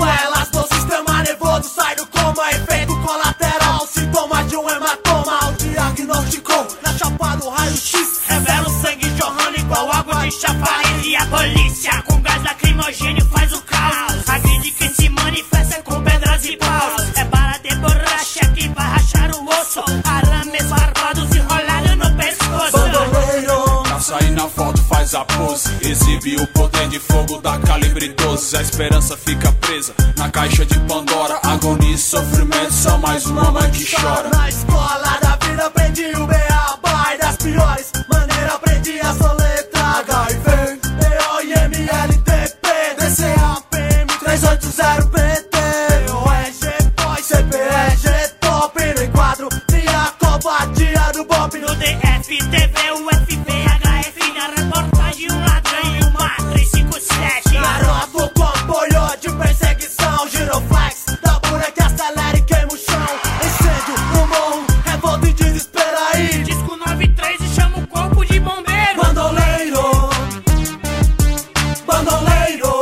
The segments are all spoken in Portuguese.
sequelas do sistema nervoso, sai do coma, efeito colateral, sintomas de um hematoma. O diagnosticou na chapa do raio-x, revela o sangue jorrando igual água de chafariz. E a polícia com gás lacrimogêneo faz o caos, agride quem se manifesta com pedras e paus. É bala de borracha que vai rachar o osso, arames barbados enrolados no pescoço. bandoleiro. Pra sair na foto faz a pose, exibe o poder de fogo da calibre 12. A esperança fica presa na caixa de Pandora, agonia e sofrimento são mais uma mãe que chora. Na escola da vida aprendi o beabá, e das piores maneiras aprendi a soletra HIV, DOIMLTP, DCAPM 380PT, OEG, POI, CPEG, top no enquadro, via covardia do Bob. No DFTV, o FBHF na reportagem, um ladrão e uma 357. Garoto com apoio de perseguição, giroflex da pura que acelera e queima o chão. Incêndio no morro, revolta e desespero aí. Disco 93 e chama o corpo de bombeiro. Bandoleiro, bandoleiro,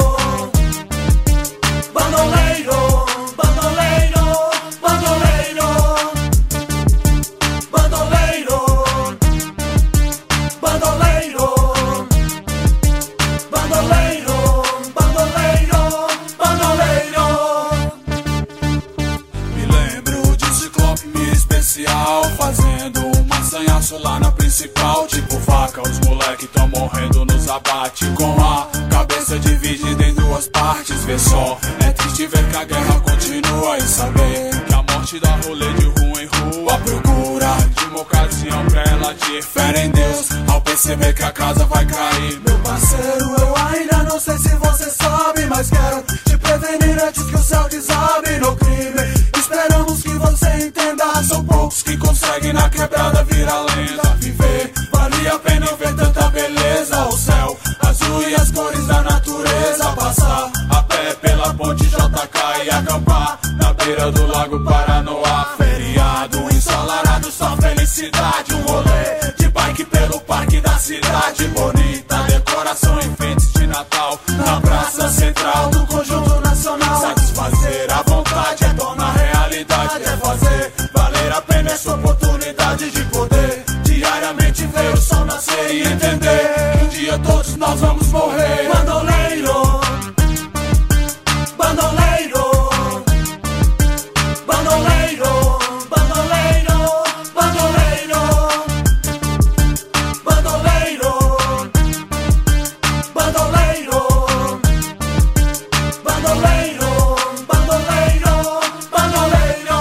bandoleiro, bandoleiro, bandoleiro, bandoleiro, bandoleiro, bandoleiro, bandoleiro, bandoleiro. Me lembro de Ciclope, minha especial, fazendo um assanhaço lá na principal. Tipo vaca, os moleque tão morrendo nos abate, com a cabeça dividida em duas partes. Vê só, é triste ver que a guerra continua e saber que a morte dá rolê de rua em rua, à procura de uma ocasião pra ela de fé em Deus, ao perceber que a casa vai cair. Meu parceiro, eu ainda não sei se você sabe, mas quero te prevenir antes que o céu desabe no crime. Esperamos que você entenda, São poucos que conseguem na quebrada virar lenda. Viver, vale a pena ver tanta beleza. O céu azul e as cores da natureza. Passar a pé pela ponte JK e acampar na beira do lago Paranoá. Feriado ensolarado, só felicidade. Um rolê de bike pelo parque da cidade. Bonita decoração, enfeites de Natal na praça central do Conjunto Nacional. Satisfazer a vontade é tornar realidade, é fazer valer a pena essa oportunidade de poder diariamente ver o sol nascer e entender que um dia todos nós vamos morrer. bandoleiro, bandoleiro, bandoleiro, bandoleiro, bandoleiro, bandoleiro, bandoleiro, bandoleiro, bandoleiro, bandoleiro.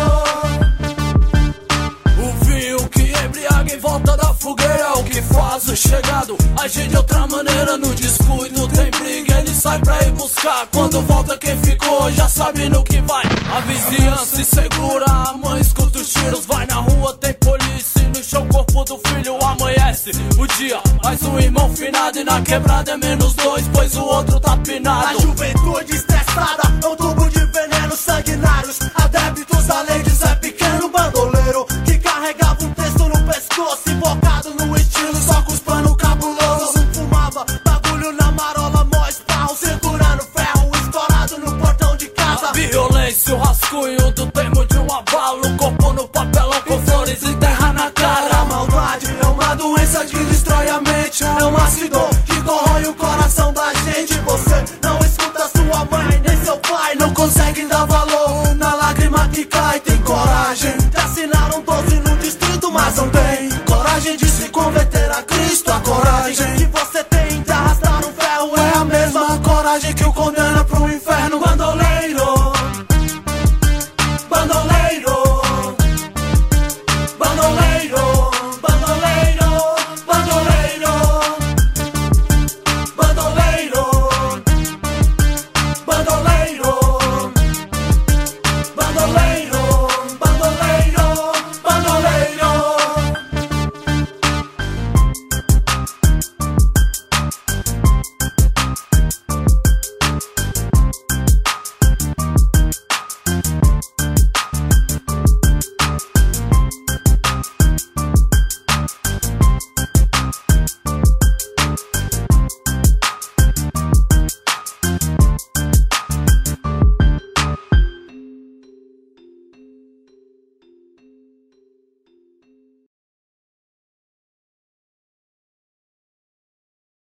O vinho que embriaga em volta da fogueira, o que faz o chegado agir de outra maneira. No descuido tem briga, ele sai pra ir buscar. Quando volta quem ficou já sabe no que vai. A vizinhança insegura, a mãe escuta os tiros. Vai na rua, tem polícia, no chão o corpo do filho. Amanhece o dia, mais um irmão finado. E na quebrada é menos dois, pois o outro tá pinado. A juventude estressada é um tubo de